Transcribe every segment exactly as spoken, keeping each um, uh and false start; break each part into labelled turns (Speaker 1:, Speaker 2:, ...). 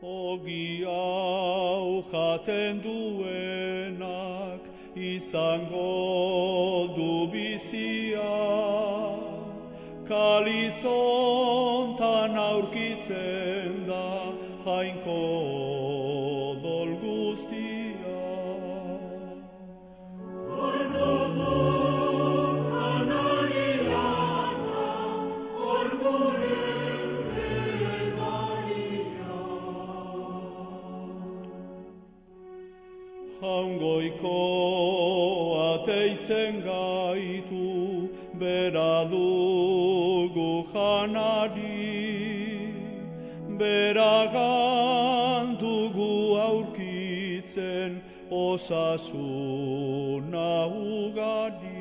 Speaker 1: Ogi hau jaten duenak izango du bizia, kalizontan aurkitzen da jainko odol guztia. Jaungoiko ateitzen gaitu, bera dugu janari, beragan dugu aurkitzen osasuna ugari.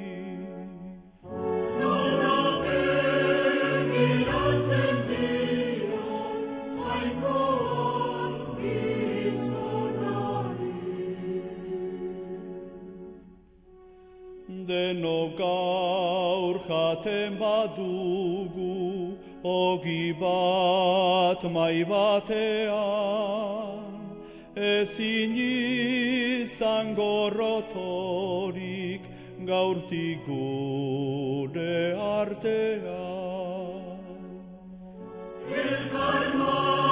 Speaker 1: Denok gaur jaten badugu, ogi bat mai batean, ezin izango rotorik gaurtik gure artean.